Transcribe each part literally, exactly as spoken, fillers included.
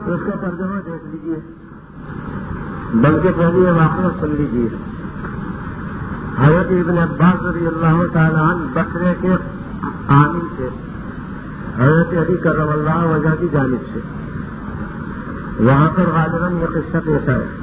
اس کا ترجمہ دیکھ لیجیے، بلکہ پہلے یہ واقعہ سن لیجیے۔ حضرت ابن عباس رضی اللہ تعالیٰ عنہ بصرے کے عامل سے حضرت علی کرم اللہ وجہ کی جانب سے، وہاں پر غالباً یہ قصہ پیش ہے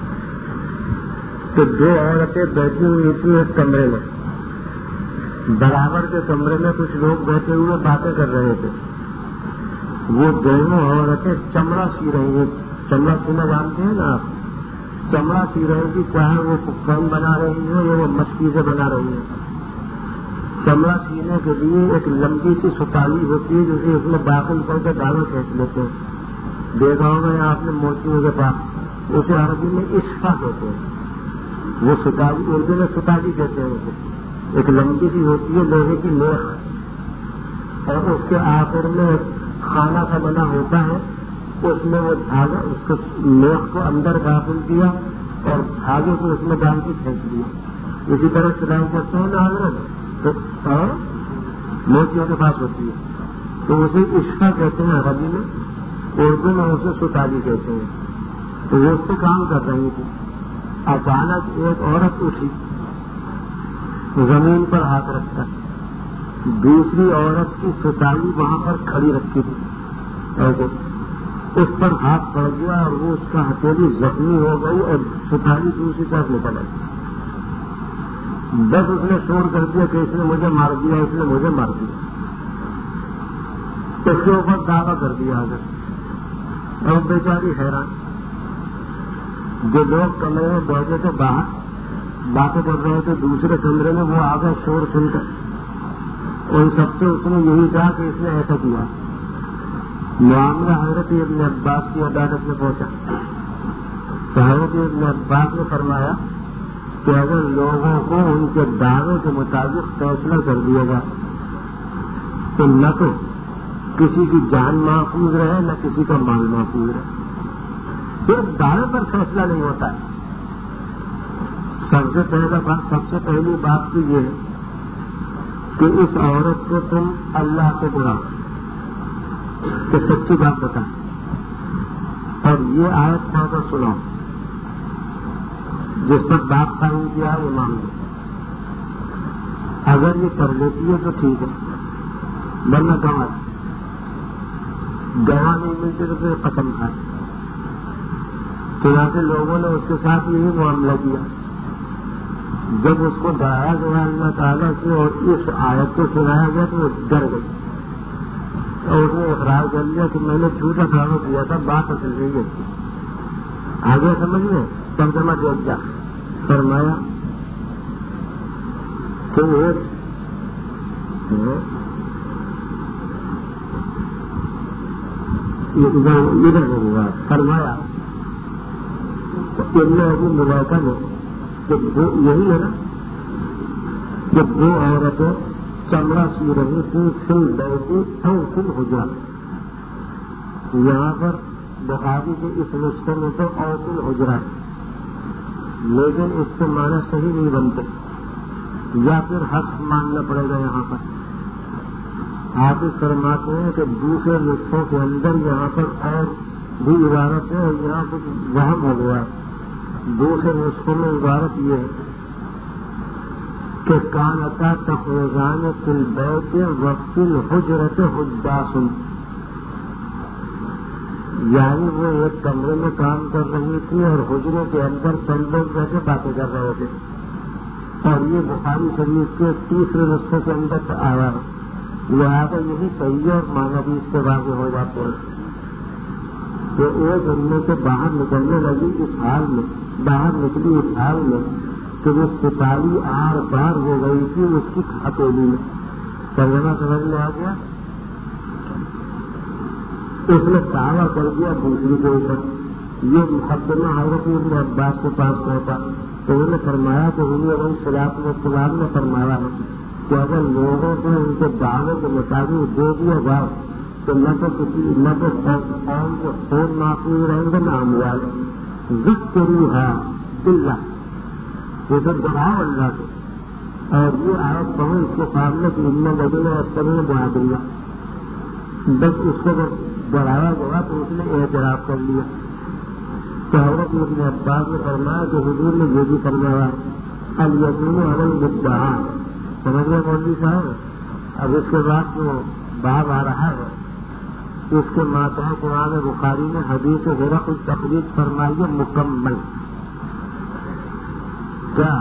کہ دو عورتیں بیٹھی ہوئی تھیں ایک کمرے میں، برابر کے کمرے میں کچھ لوگ بیٹھے ہوئے باتیں کر رہے تھے۔ وہ دونوں عورتیں چمڑا سی رہی ہیں، چمڑا سینا جانتے ہیں نا آپ، چمڑا سی رہی تھی، چاہے وہ فون بنا رہی ہو یا وہ مچھلی سے بنا رہی ہے۔ چمڑا سینے کے لیے ایک لمبی سی ستالی ہوتی ہے جسے اس میں داخل کر کے دانے کھینچ لیتے ہیں، دیکھا ہوگا آپ نے موتیوں کے پاس، اسے عربی میں عشقہ کہتے ہیں، وہ ستالی اردو میں ستالی کہتے ہیں اسے، ایک لمبی سی ہوتی ہے لوہے کی میخ، اور اس کے آخر میں کھانا کا بنا ہوتا ہے، اس میں وہ دھاگا اس کو میخ کو اندر داخل کیا اور دھاگے کو اس میں ڈال کے پھینک دیا۔ اسی طرح سلائی کرتے ہیں نا حضرت، تو موتیوں کے پاس ہوتی ہے، تو اسے عشقہ کہتے ہیں عربی میں، اردو میں اسے ستالی کہتے ہیں۔ تو وہ اس سے کام کر رہی تھی، اچانک ایک عورت اٹھی، زمین پر ہاتھ رکھتا، دوسری عورت کی ستالی وہاں پر کھڑی رکھی تھی، ایسے اس پر ہاتھ پڑ گیا اور وہ اس کا ہتھیلی زخمی ہو گئی اور ستالی دوسری طرف نکل آئی۔ بس اس نے شور کر دیا کہ اس نے مجھے مار دیا، اس نے مجھے مار دیا، اس کے اوپر دعویٰ کر دیا آگے، اور بیچاری حیران۔ جو لوگ کمرے میں بیٹھے تھے باہر باتیں کر رہے تھے دوسرے کمرے میں، وہ آگے شور سن کر ان سب سے اس نے یہی کہا کہ اس نے ایسا کیا۔ معاملہ حضرت ابن عباس کی عدالت میں پہنچا تو حضرت ابن عباس نے فرمایا کہ اگر لوگوں کو ان کے دعوے کے مطابق فیصلہ کر دیا گا تو نہ تو کسی کی جان محفوظ رہے نہ کسی کا مال محفوظ رہے۔ صرف دعوے پر فیصلہ نہیں ہوتا ہے۔ سب سے پہلا بات سب سے پہلی بات تو یہ ہے کہ اس عورت کو تم اللہ سے ڈراؤ کہ سچی بات بتا، اور یہ آیت پڑھ کر سناؤ، جس پر بات قائم کیا ہے وہ مان لو۔ اگر یہ کر لیتی ہے تو ٹھیک ہے، ورنہ گواہ گواہ نہیں ملتے تو پھر قسم کھائے۔ چنانچہ لوگوں نے اس کے ساتھ یہی معاملہ کیا۔ جب اس کو ڈرایا گیا اللہ تعالیٰ سے اور اس آیت کو سنایا گیا تو وہ ڈر گئی اور اس نے اقرار کر لیا کہ میں نے جھوٹا دعویٰ کیا تھا، بات اصل نہیں ہے۔ آگے سمجھ لیں ترجمہ دیکھ جا فرمایا کہ ادھر ہوگا فرمایا ابھی ملائکہ نے کہ یہی ہے نا کہ دو عورتیں چمڑا سی رہی تھی سل بیٹھی سل ہو جا، یہاں پر بخاری کے اس نسخے میں تو اوسل حجرا، لیکن اس کے معنی صحیح نہیں بنتے، یا پھر حق ماننا پڑے گا۔ یہاں پر آپ اس فرماتے ہیں کہ دوسرے نسخوں کے اندر یہاں پر اور بھی عبارت ہے اور یہاں کچھ وہم ہو گیا۔ دوسرے نسخوں میں عبارت یہ ہے کہ کانتا تخرجان فی البیت وفی الحجرۃ حداث، یعنی وہ ایک کمرے میں کام کر رہی تھی اور حجرے کے اندر چند لوگ بیٹھے باتیں کر رہے تھے، اور یہ بخاری شریف کے تیسرے نسخے کے اندر سے آیا ہے، لہٰذا یہی صحیح ہے اور معنی بھی اس کے واضح ہو جاتے ہیں کہ ایک ان میں سے باہر نکلنے لگی اس حال میں، باہر نکلی اس حال میں کہ وہ ستالی آر پار ہو گئی تھی اس کی ہتھیلی میں۔ ترجمہ سمجھ میں آ گیا؟ اس نے دعویٰ کر دیا دوسری کے اوپر۔ یہ مقدمہ حضرت ابن عباس کے پاس پہنچا تو انہوں نے فرمایا کہ حضور علیہ الصلوۃ والسلام نے فرمایا ہے کہ اگر لوگوں کو ان کے دعوے کے مطابق دے دیا جائے تو نہ تو کسی نہ تو قوم کو خود محفوظ رہیں گے نہ اموال۔ ذکروا ہے باللہ، یہ سب بڑھاؤ اللہ سے، اور یہ آیت پڑھو اس کے سامنے کہ ان لوگوں نے استعمال بنا دیا۔ بس اس کو بڑھایا گیا تو اس نے اعتراف کر لیا. تو حضرت ابن عباس نے فرمایا کہ حضور نے یہ بھی فرمایا الیقین علی المدعا. سمجھ گئے مولوی صاحب؟ اب اس کے بعد جو باب آ رہا ہے اس کے ماتحت قرآن بخاری نے حدیث ہرقل تخریج فرمائی ہے مکمل. کیا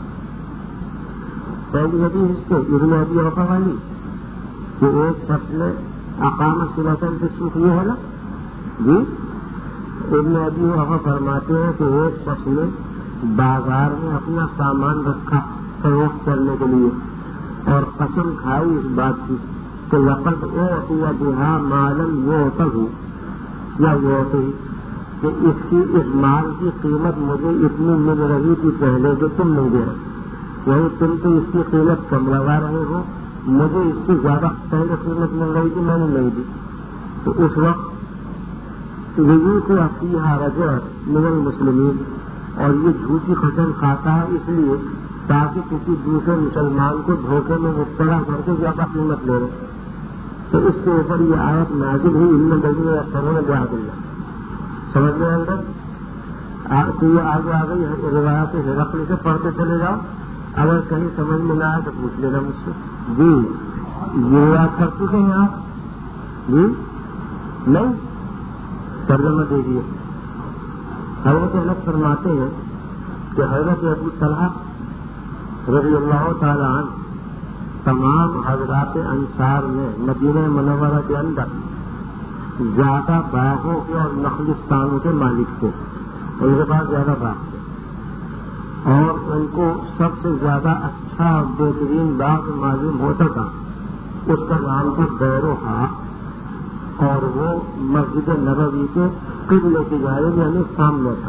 پہلی حدیث اس کو ابن ابی اوفا والی کہ ایک شخص نے اقام صلۃ بالسوق یہ ہے نا جی. ابن ابی اوفا فرماتے ہیں کہ ایک شخص نے بازار میں اپنا سامان رکھا فروخت کرنے کے لیے اور قسم کھائی اس بات کی کہ لقد اعطی بها مالا یعطہ یا یعطی کہ اس کی اس مال کی قیمت مجھے اتنی مل رہی تھی پہلے جو تم نہیں دے رہے. یعنی تم تو اس کی قیمت کم لگا رہے ہو, مجھے اس کی زیادہ پہلے قیمت مل رہی تھی, میں نے نہیں دی. تو اس وقت وضو سے افیہا رجل من المسلمین, اور یہ جھوٹی قسم کھاتا ہے اس لیے تاکہ کسی دوسرے مسلمان کو دھوکے میں مبتلا کر کے زیادہ قیمت لے رہے. تو اس کے اوپر یہ آیت نازل ہوئی ان الذین یشترون بعہد اللہ. سمجھ گئے اندر تو یہ آگے آ گئی روایات ہرقل سے پڑھتے چلے جاؤ. اگر کہیں سمجھ میں نہ آئے تو پوچھ لینا مجھ سے. جی یہ یاد کر چکے ہیں آپ؟ جی نہیں ترجمہ دیجیے. حضرت انس فرماتے ہیں کہ حضرت ابو طلحہ رضی اللہ تعالی عنہ تمام حضرات انصار میں مدینہ منورہ کے اندر زیادہ باغوں کے اور نخلستانوں کے مالک تھے. ان کے پاس زیادہ باغ تھے اور ان کو سب سے زیادہ اچھا بہترین باغ معلوم ہوتا تھا. اس کا نام تھا بیروحا اور وہ مسجد نبوی کے قبلے کی جانب یعنی سامنے تھا.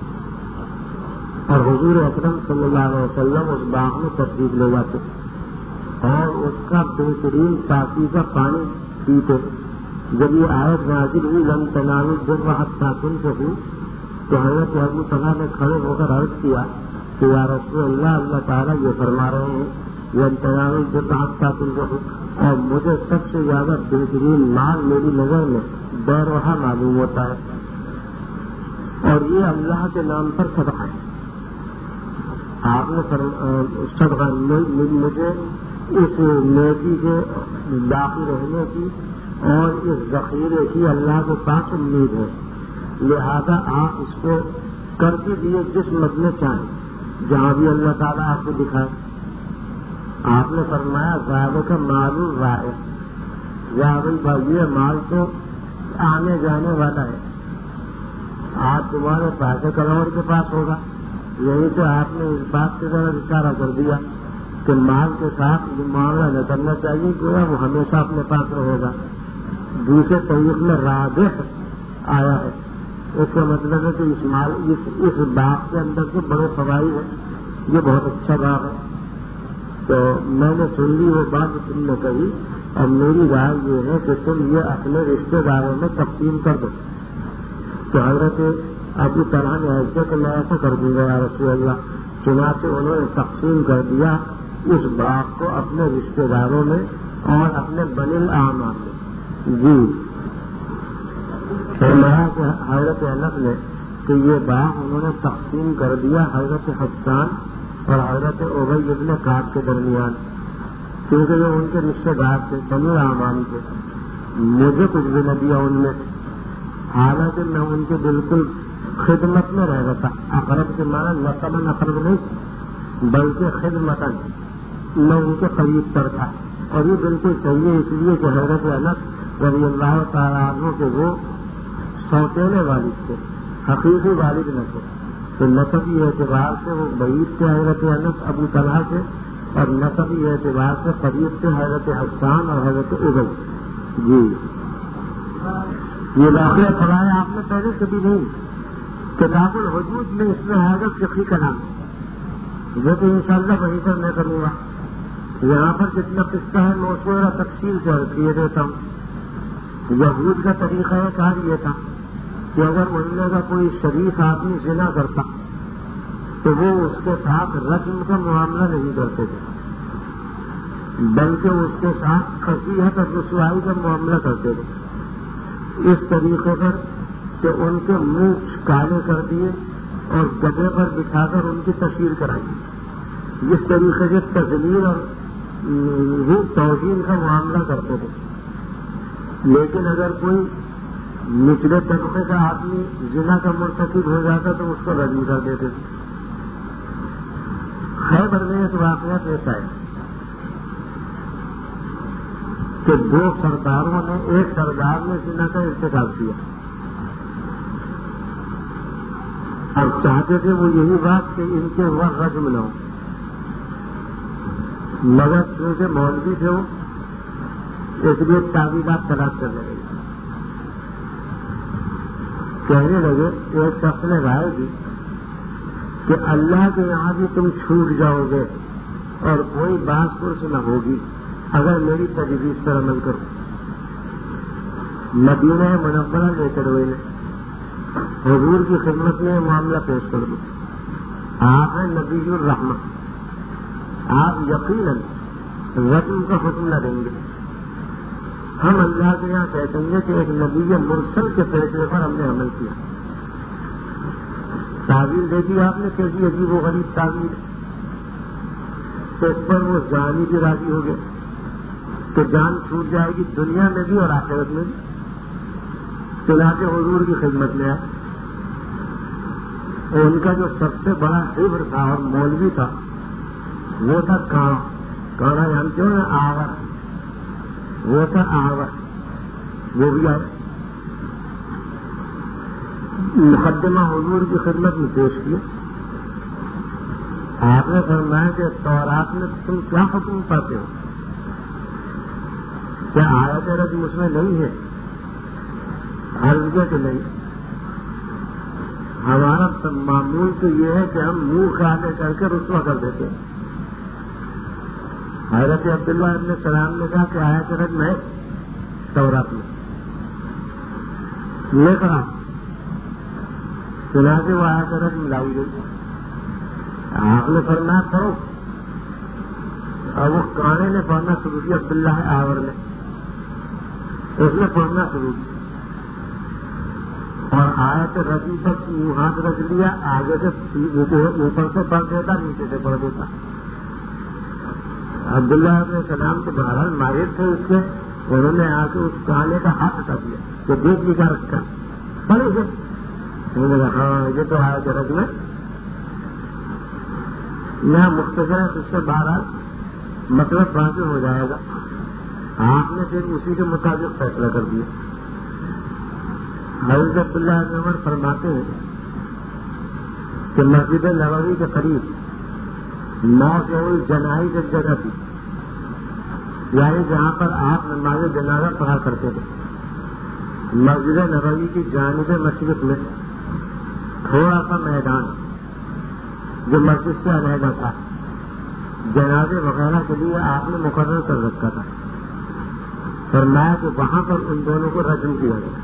اور حضور اکرم صلی اللہ علیہ وسلم اس باغ میں تشریف لے جاتے اور اس کا بہترین پاکیزہ پانی پیتے. جب یہ آیت نازل ہوئی لن تنالوا البر حتی تنفقوا تو حضرت ابو طلحہ نے کھڑے ہو کر عرض کیا کہ یا رسول اللہ, اللہ تعالیٰ یہ فرما رہے ہیں لن تنالوا البر حتی تنفقوا, اور مجھے سب سے زیادہ بہترین مال میری نظر میں بیروحا معلوم ہوتا ہے اور یہ اللہ کے نام پر صدقہ ہے. آپ نے صدقہ مجھے اس نیکی کے باقی رہنے کی اور اس ذخیرے کی اللہ کے پاس امید ہے, لہذا آپ اس کو کر کے دیے جس مد میں چاہیں جہاں بھی اللہ تعالیٰ آپ کو دکھائے. آپ نے فرمایا زیادہ کا مال رائے زیادہ بھائی یہ مال تو آنے جانے والا ہے, آج تمہارے پیسے کروڑ کے پاس ہوگا. یہی تو آپ نے اس بات کی طرح اشارہ کر دیا کہ مال کے ساتھ معاملہ نہ کرنا چاہیے کہ وہ ہمیشہ اپنے پاس رہے گا. دوسرے طریق میں رابح آیا ہے, اس کا مطلب ہے کہ اس مال اس, اس باغ کے اندر کے بڑے فوائد ہیں, یہ بہت اچھا باغ ہے. تو میں نے سن لی وہ بات تم نے کہی اور میری رائے یہ ہے کہ تم یہ اپنے رشتے داروں میں تقسیم کر دو. تو حضرت ابو طلحہ نے ایسے کہ میں ایسا کر دوں گا یا رسول اللہ. چنانچہ انہوں نے تقسیم کر دیا اس باغ کو اپنے رشتے داروں میں اور اپنے بنی الاعمال میں. جی فرمایا کہ حضرت انس نے کہ یہ باغ انہوں نے تقسیم کر دیا حضرت حسان اور حضرت ابی ابن کعب کے درمیان, کیونکہ وہ ان کے رشتے دار تھے, بنی الاعمال تھے. مجھے کچھ بھی نہ دیا ان میں, حالانکہ میں ان کے بالکل خدمت میں رہ رہا تھا. اقرب کے معنی نسباً اقرب نہیں بلکہ خدمتاً میں ان کے قریب پر تھا. اور یہ بالکل صحیح ہے اس لیے کہ حضرت انس رضی اللہ تعالیٰ عنہ کے وہ سوتیلے والد تھے, حقیقی والد نہ تھے. تو نسبی اعتبار سے وہ بعید تھے حضرت انس ابو طلحہ سے, اور نسبی اعتبار سے قریب تھے حضرت حسان اور حضرت ابی. جی یہ واقعہ پڑھایا آپ نے پہلے کبھی نہیں. کتاب الحدود میں اس میں حضرت فقی کا نام جو کہ انشاءاللہ وہیں پر میں کروں گا. یہاں پر جتنا قصہ ہے میں اس کو ذرا تفصیل سے کیے دیتا ہوں. یہود کا طریقہ کار یہ تھا کہ اگر محلے کا کوئی شریف آدمی زنا کرتا تو وہ اس کے ساتھ رجم کا معاملہ نہیں کرتے تھے. بلکہ اس کے ساتھ خصیحت اور رسوائی کا معاملہ کرتے تھے، اس طریقے پر کہ ان کے منہ کالے کر دیے اور گدھے پر بٹھا کر ان کی تشہیر کرائی، جس طریقے سے تذلیل اور توہین کا معاملہ کرتے تھے۔ لیکن اگر کوئی نچلے طبقے کا آدمی زنا کا مرتکب ہو جاتا تو اس کو رجم کر دیتے تھے۔ خیبر میں ایک واقعہ پیش آیا کہ دو سرداروں نے ایک سردار نے زنا کا ارتکاب کیا اور چاہتے تھے وہ یہی بات کہ ان کے ہوا رجم نہ ہو، مگر کیونکہ مولوی تھے وہ اس لیے تعویلات تلاش کرنے لگے۔ کہنے لگے ایک شخص نے رائے دی کہ اللہ کے یہاں بھی تم چھوٹ جاؤ گے اور کوئی باس پرس نہ ہوگی اگر میری تجویز پر عمل کرو۔ مدینہ منورہ لے کر ہوئے حضور کی خدمت میں معاملہ پیش کر دو۔ آپ ہیں نبی الرحمت، آپ یقیناً رجم کا حکم نہ دیں گے، ہم اللہ کے یہاں کہتے ہیں کہ ایک نبی مرسل کے فیصلے پر ہم نے عمل کیا۔ تعویل دیکھی آپ نے کیسی عجیب و غریب تعویل، تو اس پر وہ جانی بھی راضی ہو گئے تو جان چھوٹ جائے گی دنیا میں بھی اور آخرت میں بھی۔ چنانچہ حضور کی خدمت میں آئے، ان کا جو سب سے بڑا حبر تھا اور مولوی تھا وہ تھا کانا کانا جانتے ہو نا، آور، وہ تھا آور، وہ بھی آئے، مقدمہ حضور کی خدمت میں پیش کیا۔ آپ نے فرمایا کہ تورات میں تم کیا حکم پاتے ہو؟ کیا آیت رجم اس میں نہیں ہے؟ عرض کیا کہ نہیں، ہمارا معمول تو یہ ہے کہ ہم منہ کالے کر کے رسوا کر دیتے ہیں۔ حضرت عبداللہ ابن سلام نے کہا کہ آیت رجم ہے تورات میں، لے کر آ، چنانچہ وہ آیت رجم لائی گئی۔ آپ نے فرمایا کرو، اور وہ کانے نے پڑھنا شروع کیا، عبداللہ آور نے، اس نے پڑھنا شروع کیا اور آیت رجم پر ہاتھ رکھ لیا، آگے سے اوپر سے پڑھ دیتا، نیچے سے پڑھ دیتا۔ عبداللہ علیہ السلام تو بہرحال ماہر تھے اس کے، انہوں نے آ کے اس کانے کا ہاتھ ہٹا دیا کہ دیکھ لکھا رکھا پڑھے گا، انہوں نے کہا ہاں یہ تو آیت رجم ہے۔ یہاں مختصر ہے، اس سے بہرحال مطلب واضح ہو جائے گا۔ آپ نے پھر اسی کے مطابق فیصلہ کر دیا۔ حضرت عبداللہ بن عمر فرماتے ہیں کہ مسجد نبوی کے قریب موت الجنائز ایک جگہ تھی، یعنی جہاں پر آپ نماز جنازہ پڑھا کرتے تھے۔ مسجد نبوی کی جانب مشرق میں تھوڑا سا میدان جو مسجد سے علیحدہ تھا، جنازے وغیرہ کے لیے آپ نے مقرر کر رکھا تھا۔ فرمایا کہ وہاں پر ان دونوں کو رجم کیا گیا۔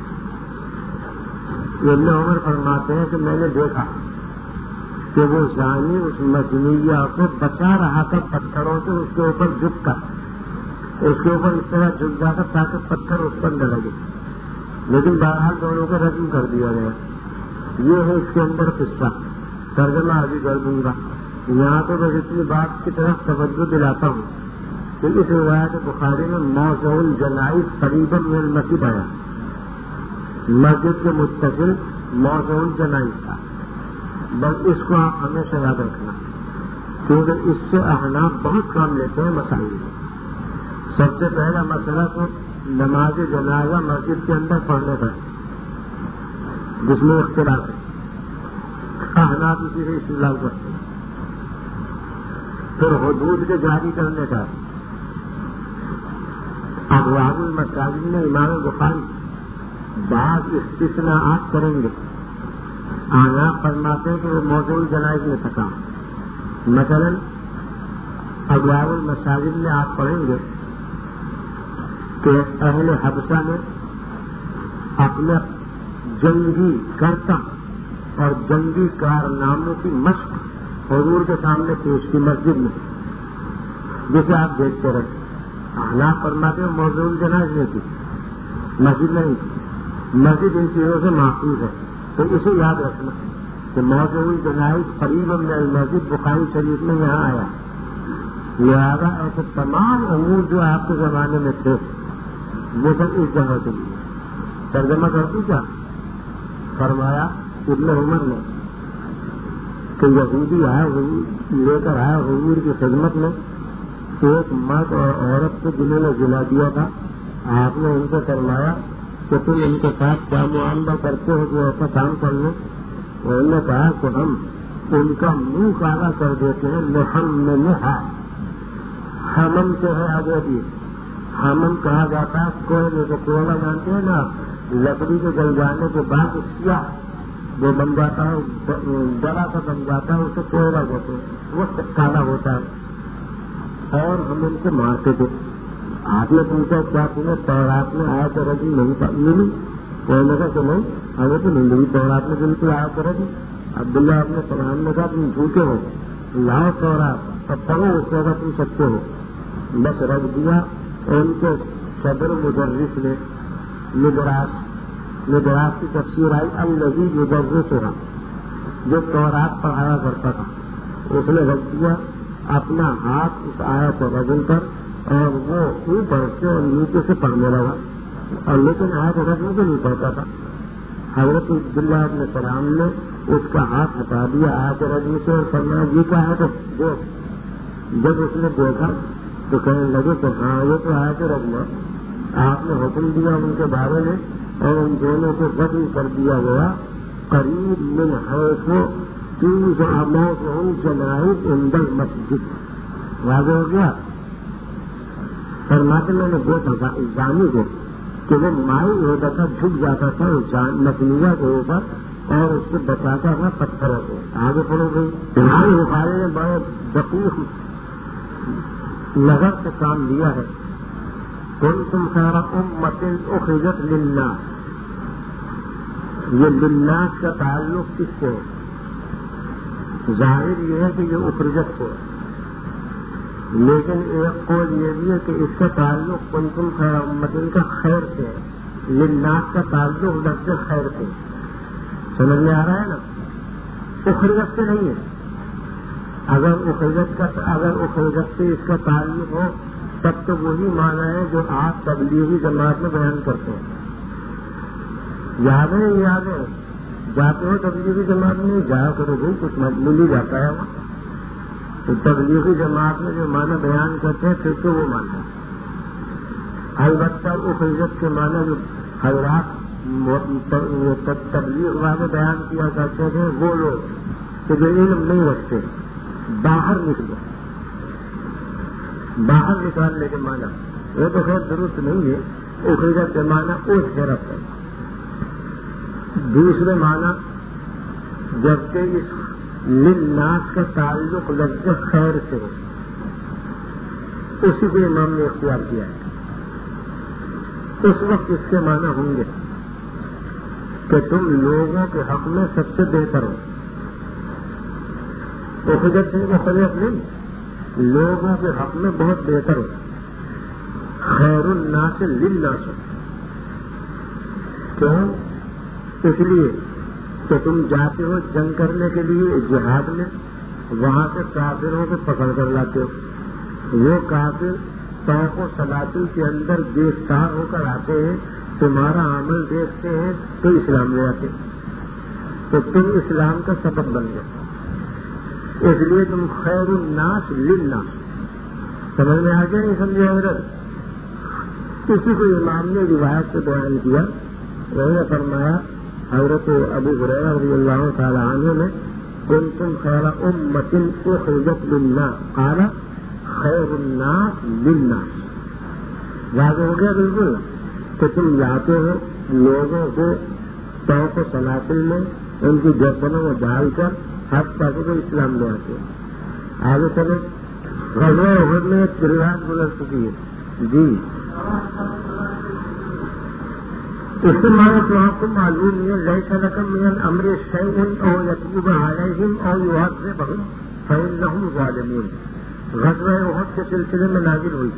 ابن عمر فرماتے ہیں کہ میں نے دیکھا کہ وہ زانی اس مجنیہ کو بچا رہا تھا پتھروں سے، اس کے اوپر جھک کر اس کے اوپر اس طرح جھک جاتا تاکہ پتھر اس پر نہ لگے، لیکن بہرحال دونوں کو رجم کر دیا گیا۔ یہ ہے اس کے اندر قصہ، ترجمہ ابھی کر دوں گا۔ یہاں تو بس اتنی بات کی طرف توجہ دلاتا ہوں کہ اس روایت بخاری میں موضوع الجنائز قریباً من المسجد آیا، مسجد کے متصل موضوع الجنائز تھا۔ بس اس کو آپ ہمیشہ یاد رکھنا، کیونکہ اس سے احناف بہت کام لیتے ہیں مسائل۔ سب سے پہلا مسئلہ تو نماز جنازہ مسجد کے اندر پڑھنے کا، جس میں اختلاف ہے، احناف اسی سے استدلال کرتے ہیں۔ پھر حدود کے جاری کرنے کا، ابواب المساجد میں امام بخاری بعض استثناءات کریں گے، آناف فرماتے ہیں کہ وہ موضوع الجنائز میں تھا۔ مثلا ابواب المساجد میں آپ پڑھیں گے کہ اہل حبشہ نے اپنے جنگی کرتا اور جنگی کارناموں کی مشق حضور کے سامنے پیش کی مسجد میں، جسے آپ دیکھتے رہتے. احناف فرماتے ہیں موضوع الجنائز نہیں تھی, مسجد میں نہیں تھی, مسجد ان چیزوں سے محفوظ ہے. تو اسے یاد رکھنا کہ موضوع الجنائز قریب من المسجد بخاری شریف میں یہاں آیا. لہٰذا ایسے تمام امور جو آپ کے زمانے میں تھے وہ سب اس جگہ کے لیے. ترجمہ کرتی کیا فرمایا ابن عمر نے کہ یہودی آیا لے کر آیا حضور کی خدمت میں ایک مرد اور عورت کو جنہوں نے جلا دیا تھا. آپ نے ان کو فرمایا کہ تم ان کے ساتھ کیا معاملہ کرتے ہو جو ایسا کام کر لیں. انہوں نے کہا کہ ہم ان کا منہ کالا کر دیتے ہیں. لحم میں نہا ہمن سے ہے آگے بھی ہمن کہا جاتا ہے کوئلے کو کوئلہ جانتے ہیں نا, لکڑی کے جل جانے کے بعد سیاہ جو بن جاتا ہے بڑا سا بن جاتا ہے اسے کوئلہ کہتے ہیں, وہ کالا ہوتا ہے. اور ہم ان کو مارتے تھے. آپ نے پوچھا کیا تمہیں تورات میں آیا کرے گی نہیں ملی؟ کوئی نے کہا کہ نہیں ہمیں تو نہیں ملی تورات میں بالکل آیا کرے گی. عبداللہ اپنے سلام نے کہا تم جھوٹے ہو, لاؤ تورات اور پڑھو اس جگہ تم سچے ہو. بس رکھ دیا. ان کے صدر مدرس نے مدراس مدراس کی تفسیر آئی الذی مدرس ہوا جو تورات پڑھایا کرتا تھا. اس نے رکھ دیا اپنا ہاتھ اس آیت رجل پر اور وہ اوپر سے اور نیچے سے پڑھنے لگا. اور لیکن آیت رجل کو نہیں پڑھتا تھا. حضرت عبداللہ ابن السلام نے اس کا ہاتھ ہٹا دیا آیت رجل سے اور فرمایا یہ کیا ہے تو دیکھ. جب اس نے دیکھا تو کہنے لگے کہ ہاں یہ تو آیت رجل ہے. آپ نے حکم دیا ان کے بارے میں اور ان دونوں کو ختم کر دیا گیا. قریب من حیث تیز اموت ہوں جنائز اندر مسجد. واضح ہو گیا. فرماتے میں نے دیکھا تھا اس زانی کو کہ وہ مائل ہوتا تھا, جھک جاتا تھا اس مچھلیوں کے اوپر اور اس سے بچاتا تھا پتھروں کو. آگے پڑھو گئی. تمہاری بخاری نے بڑے دقیق نظر سے کام لیا ہے. کنتم خیر امۃ اخرجت للناس. یہ للناس کا تعلق کس سے ہے؟ ظاہر یہ ہے کہ یہ اخرجت سے ہے, لیکن ایک قول یہ بھی ہے کہ اس کا تعلق کنتم خیر امۃ کا خیر سے ہے. للناس کا تعلق لفظ خیر سے. سمجھ میں آ رہا ہے نا؟ اخرجت سے نہیں ہے. اگر اخرجت کا اگر اخرجت سے اس کا تعلق ہو تب تو وہی معنی ہے جو آپ تبلیغی جماعت میں بیان کرتے ہیں. یاد ہے یاد ہے جاتے ہو تبلیغی جماعت میں جایا کرو گے کچھ مل ہی جاتا ہے وہ. تو تبلیغی جماعت میں جو معنی بیان کرتے ہیں پھر تو وہ معنی ہے. البتہ اخرجت کے معنی جو حضرات تبلیغ والے بیان کیا کرتے تھے وہ لوگ کہ جو علم نہیں رکھتے باہر نکلے, باہر نکالنے کے معنی وہ تو خیر درست نہیں ہے. اخرجت کے معنی اس طرف ہے. دوسرے معنی جبکہ اس للناس کا تعلق لفظ خیر سے ہو اسی کو امام نے اختیار کیا ہے. اس وقت اس کے معنی ہوں گے کہ تم لوگوں کے حق میں سب سے بہتر ہو. اخرجت سے اخرجت نہیں, لوگوں کے حق میں بہت بہتر ہو. خیر الناس للناس. کیوں؟ اس لیے کہ تم جاتے ہو جنگ کرنے کے لیے جہاد میں, وہاں سے کافروں کو پکڑ کر لاتے ہو. وہ کافر توق و سلاطل کے اندر گرفتار ہو کر آتے ہیں, تمہارا عمل دیکھتے ہیں تو اسلام لے آتے, تو تم اسلام کا سبب بن گئے. اس لیے تم خیر الناس للناس. سمجھ میں آ گیا نہیں سمجھے حضرت؟ اسی کو امام نے روایت سے بیان کیا. انہوں نے فرمایا حضرت ابو ہریرہ رضی اللہ تعالی عنہ نے کنتم خیر امۃ اخرجت للناس قال خیر الناس للناس. واضح ہو گیا بالکل کہ تم لاتے ہو لوگوں کو توق و سلاطل میں ان کی گردنوں میں ڈال کر ہر طرح کو اسلام لے آتے ہیں. آگے چلے. غزوہ احد میں چراغ گزر چکی ہے جی. اس کے معنی تو آپ کو معلوم ہے لیس لک من الامر شیء او یتوب علیہم او یعذبہم فانہم ظالمون. غزوہ احد کے سلسلے میں نازل ہوئی.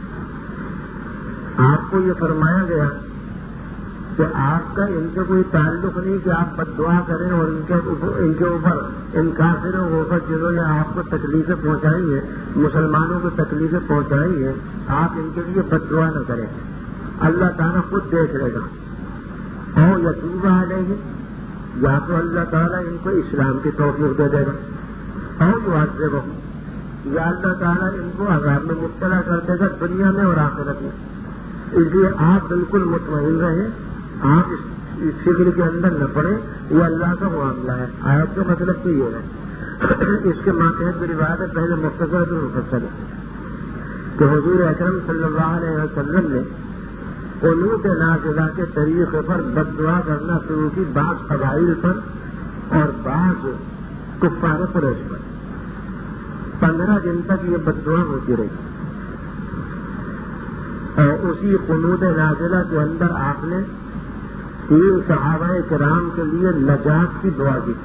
آپ کو یہ فرمایا گیا کہ آپ کا ان سے کوئی تعلق نہیں کہ آپ بد دعا کریں اور ان کے ان کے اوپر ان کافروں کے اوپر جنہوں نے آپ کو تکلیفیں پہنچائی ہیں، مسلمانوں کو تکلیفیں پہنچائی ہیں، آپ ان کے لیے بد دعا نہ کریں. اللہ تعالیٰ خود دیکھ لے گا. اور یتوب علیہ، یا تو اللہ تعالیٰ ان کو اسلام کی توفیق دے دے گا، اور یعذبہ، یا اللہ تعالیٰ ان کو عذاب میں مبتلا کر دے گا دنیا میں اور آخرت میں. اس لیے آپ بالکل مطمئن رہیں، آپ اس فکر کے اندر نہ پڑیں، یہ اللہ کا معاملہ ہے. آیت کا مطلب تو یہ ہے. اس کے ماتحت بھی روایت ہے، پہلے مختصر تو مفصل ہے کہ حضور اکرم صلی اللہ علیہ وسلم نے قنوت نازلہ کے طریقے پر بد دعا کرنا شروع کی، بعض قبائل پر اور بعض کفار قریش پر. پندرہ دن تک یہ بد دعا ہوتی رہی، اور اسی قنوت نازلہ کے اندر آپ نے تین صحابہ کرام کے لیے نجات کی دعا کی.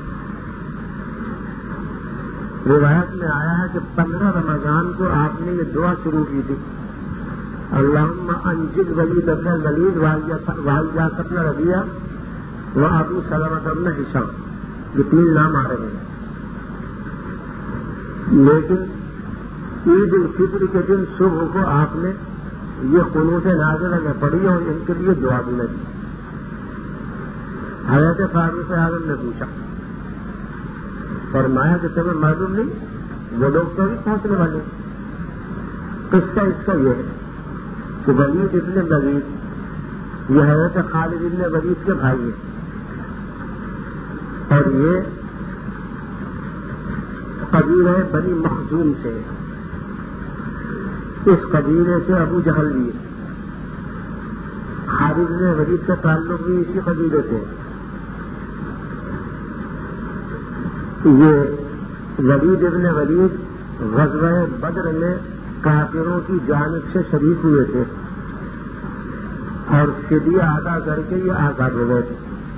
روایت میں آیا ہے کہ پندرہ رمضان کو آپ نے یہ دعا شروع کی تھی، اللہم انجل ولید ابن ولید والجاسر ابن ربیعہ و ابو سلمہ ابن ہشام. یہ تین نام آ رہے ہیں. لیکن عید الفطر کے دن صبح کو آپ نے یہ قنوت نازلہ میں پڑھی اور ان کے لیے دعا بھی لگی. حضرت فاروق اعظم نے پوچھا، فرمایا کہ تمہیں معلوم نہیں وہ لوگ تو بھی پہنچنے والے. قصہ اس کا یہ ہے کہ ولید ابن ولید یہ حضرت خالد ابن ولید کے بھائی ہیں، اور یہ قبیلہ بنی مخزوم سے. اس قبیلے سے ابو جہل بھی ہے. خالد ابن ولید کا تعلق بھی اسی قبیلے سے. یہ ولید ابن ولید غزوہ بدر میں کافروں کی جانب سے شریک ہوئے تھے اور فدیہ ادا کر کے یہ آزاد ہو گئے تھے.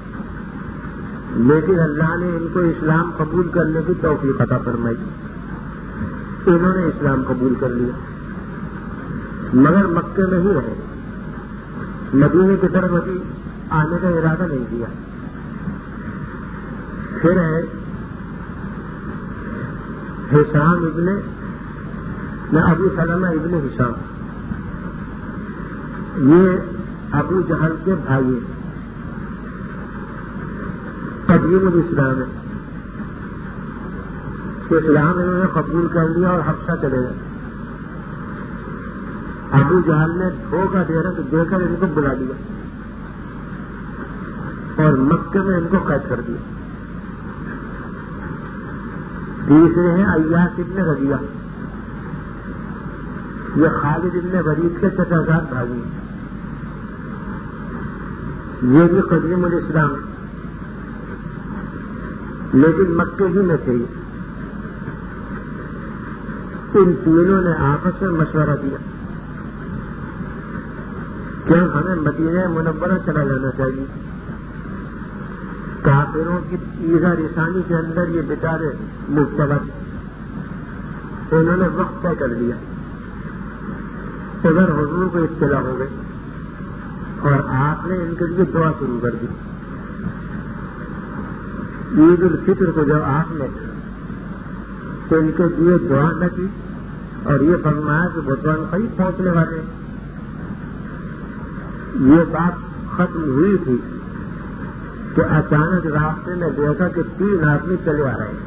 لیکن اللہ نے ان کو اسلام قبول کرنے کی توفیق عطا فرمائی. انہوں نے اسلام قبول کر لیا، مگر مکے میں ہی رہے، مدینے کی طرف ابھی آنے کا ارادہ نہیں کیا. پھر ہے ہشام ابن میں ابو سلمہ ابن ہشام، یہ ابو جہل کے بھائی قدیم الاسلام ہے. اسلام انہوں نے قبول کر لیا اور حبشہ چلے گئے. ابو جہل نے دھوکہ دے دے کر ان کو بلا لیا اور مکے میں ان کو قید کر دیا. تیسرے ہیں ایاس ابن ربیعہ، یہ خالد ابن ولید کے چچازاد بھائی ہیں. یہ بھی قدیم الاسلام لیکن مکے ہی میں تھے. ان تینوں نے آپس میں مشورہ دیا کہ ہمیں مدینہ منورہ چلا جانا چاہیے. کافروں کی ایذا رسانی کے اندر یہ بیچارے مبتلا. انہوں نے وقت طے کر لیا. ادھر حضور کو اطلاع ہو گئی اور آپ نے ان کے لیے دعا شروع کر دی. عید الفطر کو جب آپ نے تو ان کے لیے دعا نہ کی اور یہ فرمایا کہ بھگوان قریب پہنچنے والے. یہ بات ختم ہوئی تھی کہ اچانک راستے میں دیکھا کہ تین آدمی چلے آ رہے ہیں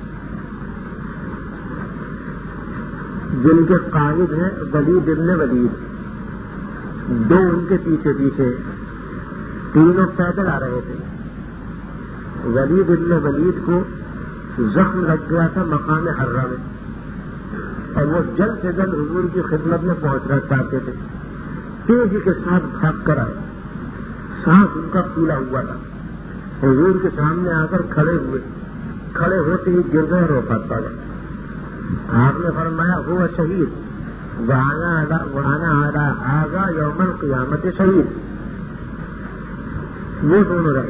جن کے قائد ہیں ولید ابن ولید. دو ان کے پیچھے پیچھے، تینوں پیدل آ رہے تھے. ولید ابن ولید کو زخم لگ گیا تھا مقام حرہ میں اور وہ جلد سے جلد حضور کی خدمت میں پہنچنا چاہتے تھے. تیزی کے ساتھ بھاگ کر آئے، سانس ان کا پھولا ہوا تھا. حضور کے سامنے آ کر کھڑے ہوئے، کھڑے ہوتے ہی گر گئے اور وفات پا گئے. آپ نے فرمایا ہوا شہید وہانا آدھا آگا یوم القیامت شہید. وہ دونوں رہے.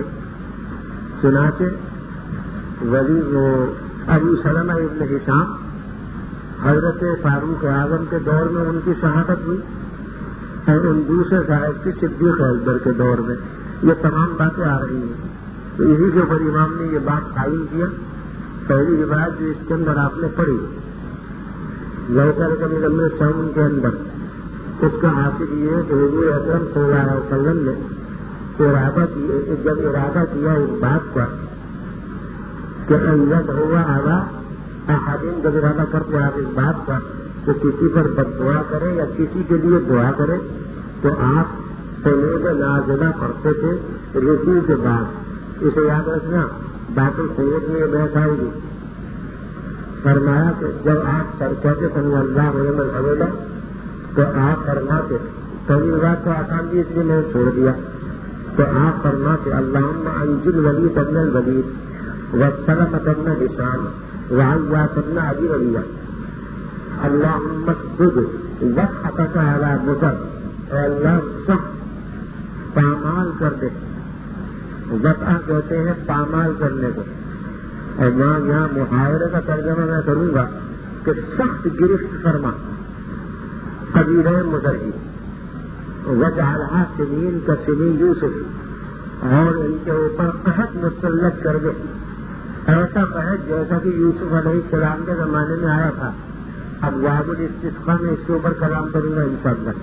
چنانچہ ولی وہ ابو سلمہ ابن ہشام حضرت فاروق اعظم کے دور میں ان کی شہادت ہوئی اور ان دوسرے صاحب کی صدیق اکبر کے دور میں. یہ تمام باتیں آ رہی ہیں. تو اسی کے اوپر امام نے یہ بات قائم کیا. پہلی روایت جو اس کے اندر آپ نے پڑھی لوکر کے مجمع سون کے اندر، اس کا حاصل یہ ہے کہ حضور اکرم صلی اللہ علیہ وسلم نے ارادہ کیا، جب ارادہ کیا اس بات کا کہ انجد ہوا آگا احادین، جب ارادہ کرتے آپ اس بات کا کہ کسی پر بد دعا کرے یا کسی کے لیے دعا کرے تو آپ سنید نازلہ پڑھتے تھے رکوع کے بعد. اسے یاد رکھنا، باقی سید میں یہ بحث آئے گی. فرمایا کہ جب آپ سر کہتے سمی اللہ علیہ حویلا تو آپ فرماتے، پہلی بات تو آسان تھی اس لیے میں نے چھوڑ دیا، تو آپ فرماتے اللہم انجل ولی تبن الولید وسلم تبن حسام وعیا تبن ابی ربیہ اللہم اسجد وحقک علی مضر. اے اللہ سخت پامال کر دے. وقع کہتے ہیں پامال کرنے کو، اور یہاں یہاں محاورے کا ترجمہ میں کروں گا کہ سخت گرفت فرما قبیلہ مضر کی وجعلھا سنین کا سنین یوسف، اور ان کے اوپر قحط مسلط کر دے، ایسا قحط جیسا کہ یوسف علیہ السلام کے زمانے میں آیا تھا. اب واب الاستسقاء میں اس کے اوپر کلام کروں گا انشاءاللہ.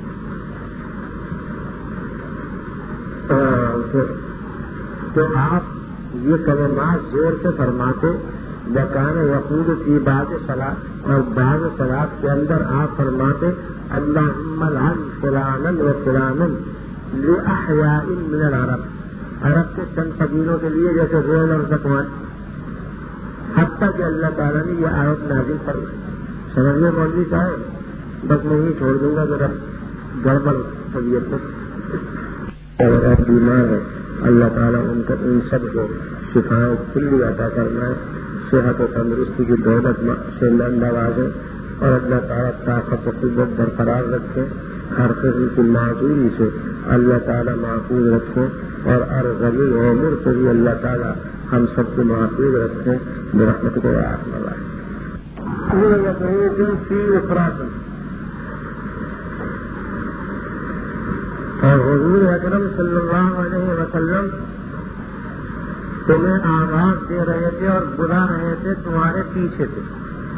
تو آپ یہ کلمات زور سے فرماتے. بکان یقول کی بعض صلاۃ، اور بعض صلاۃ کے اندر آپ فرماتے اللہم لعن فلانا و فلانا لأحیاء من العرب، عرب کے چند قبیلوں کے لیے جیسے ریل اور ذکوان، حتیٰ کہ اللہ تعالیٰ نے یہ آیت نازل فرمائی. سمجھے مولوی صاحب؟ بس میں ہی چھوڑ دوں گا ذرا گڑبڑ طبیعت میں. اور بیمار ہے اللہ تعالیٰ ان کو ان سب کو شفاء کلی عطا کرنا ہے، صحت و تندرستی کی دولت سے نوازے، اور اللہ تعالیٰ طاقت و قوت برقرار رکھے، ہر قسم کی معذوری سے اللہ تعالیٰ محفوظ رکھے، اور ہر غمی و عمر سے بھی اللہ تعالیٰ ہم سب کو محفوظ رکھے برحمتہ کو آخر لائے. اور حضور اکرم صلی اللہ علیہ وسلم تمہیں آواز دے رہے تھے اور بلا رہے تھے، تمہارے پیچھے تھے.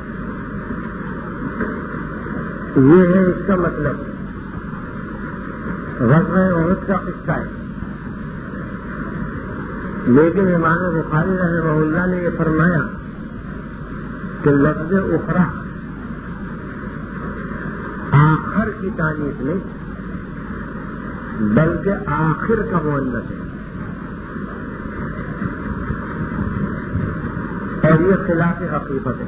یہ ہے اس کا مطلب. غزوہ احد کا قصہ ہے، لیکن امام بخاری رحمہ اللہ نے یہ فرمایا کہ لفظ اخرى آخر کی تانیث نہیں بلکہ آخر کا مؤنث ہے، اور یہ خلاف حقیقت ہے.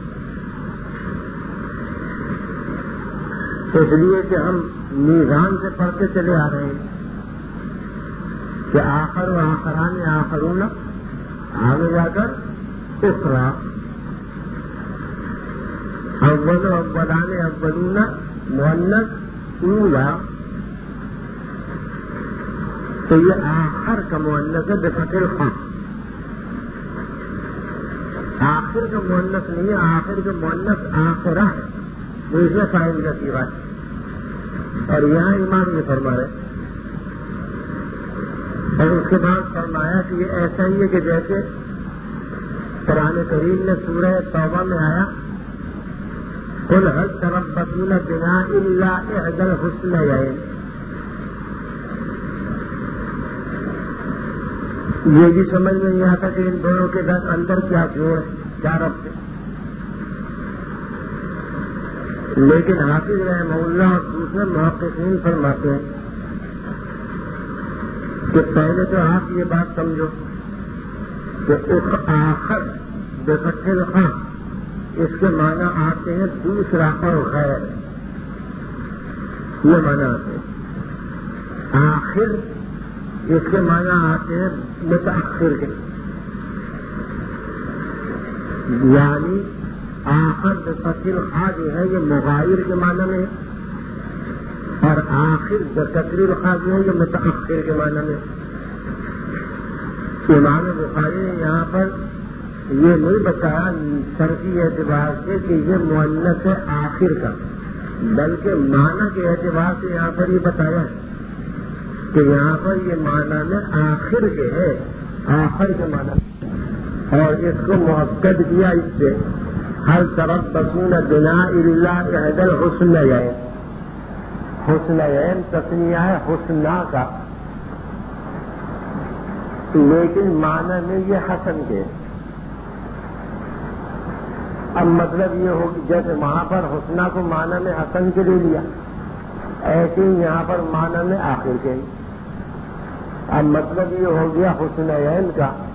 اس لیے کہ ہم میزان سے پڑھتے چلے آ رہے ہیں کہ آخر و آخران آخرون، آگے جا کر اخرى، اول و اولان اولون مؤنث اولا. تو یہ آخر کا مؤنث ہے بفتح الخاء. آخر کا مؤنث نہیں ہے، آخر کا مؤنث آخرہ ہے، وہ اس میں فاعل کا صیغہ ہے. اور یہاں امام یہ فرما رہے، اور اس کے بعد فرمایا کہ یہ ایسا ہی ہے کہ جیسے قرآن کریم میں سورہ توبہ میں آیا قل هل تربصون بنا الا احدى الحسنيين. یہ بھی سمجھ میں نہیں آتا کہ ان دونوں کے در اندر کیا جوڑ ہے، کیا ربط ہے. لیکن حافظ رحمہ اللہ اور دوسرے محققین فرماتے ہیں کہ پہلے تو آپ یہ بات سمجھو کہ آخر بفتح الخاء اس کے معنی آتے ہیں دوسرا اور غیر، یہ معنی آتے ہیں. آخر اس کے معنی آتے ہیں متأخر کے، یعنی آخر بفتح الخاء جو ہے یہ مغایر کے معنی میں ہے، اور آخر بکسر الخاء جو ہے یہ متأخر کے معنی میں. امام بخاری نے یہاں پر یہ نہیں بتایا صرفی اعتبار سے کہ یہ مؤنث ہے آخر کا، بلکہ معنی کے اعتبار سے یہاں پر یہ بتایا کہ یہاں پر یہ معنی میں آخر کے ہے، آخر کے معنی، اور اس کو مؤکد کیا اس سے ہر طرف بسون بنا اللہ احد الحسنیین، حسنیین تسنیہ ہے حسنا کا، لیکن معنی میں یہ حسن کے۔ اب مطلب یہ ہو کہ جیسے وہاں پر حسنا کو معنی میں حسن کے لے لیا، ایسے ہی یہاں پر معنی میں آخر کے، اب مطلب یہ ہو گیا حسنیین کا